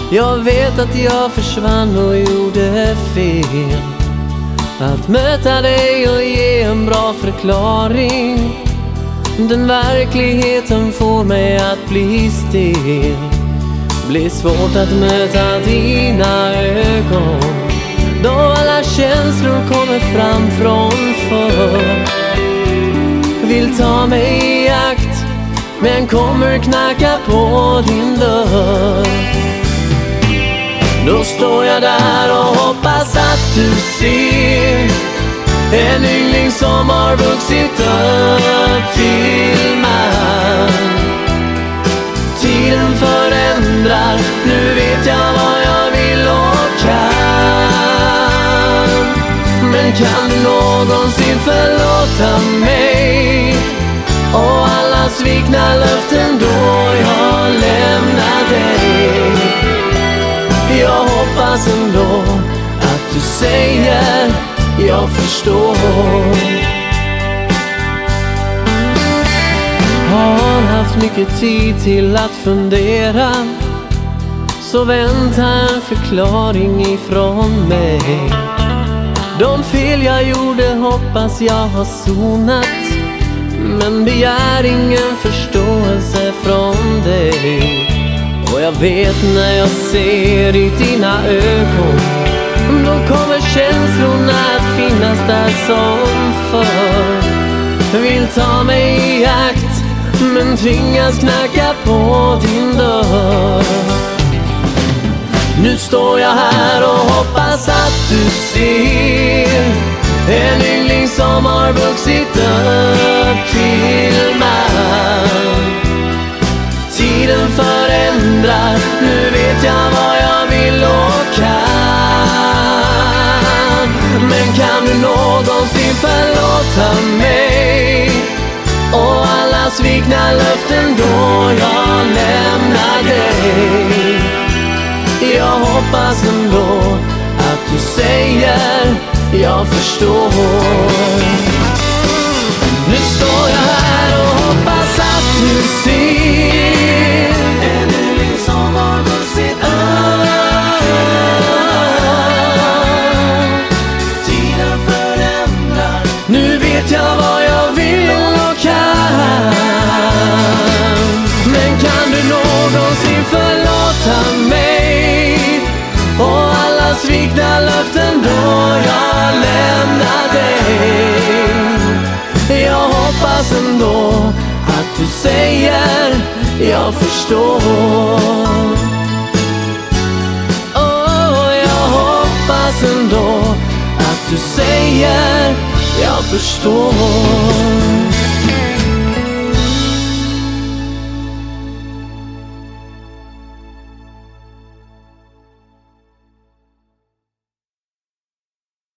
Jag vet att jag försvann och gjorde fel. Att möta dig och ge en bra förklaring. Den verkligheten får mig att bli stel. Blir svårt att möta dina ögon då alla känslor kommer fram från förr. Vill ta mig i akt men kommer knacka på din dörr. Då står jag där och hoppas att du ser en yngling som har vuxit upp till man. Tiden förändrar, nu vet jag vad jag vill och kan. Men kan du någonsin förlåta mig och alla svikna löften då jag lämnar dig? Jag hoppas ändå att du säger jag förstår. Har haft mycket tid till att fundera, så vänta en förklaring ifrån mig. De fel jag gjorde hoppas jag har sonat, men begär ingen förståelse från dig. Och jag vet när jag ser i dina ögon, då kommer känslorna att finnas där som förr. Vill ta mig i akt men tvingas knacka på din dörr. Nu står jag här och hoppas att du ser en yngling som har vuxit upp till man. Tiden förändrar, nu vet jag vad jag vill och kan. Men kan du någonsin förlåta mig och alla svikna löften då jag lämnar dig? Jag hoppas ändå att du säger jag förstår. Nu står jag här och hoppas att du ser en yngling som har vuxit upp. Tiden förändrar, nu vet jag vad jag vill och kan. Men kan du någonsin förlåta mig och alla svikna löften då jag lämnar dig? Jag hoppas ändå att du säger jag förstår. Jag hoppas ändå att du säger jag förstår.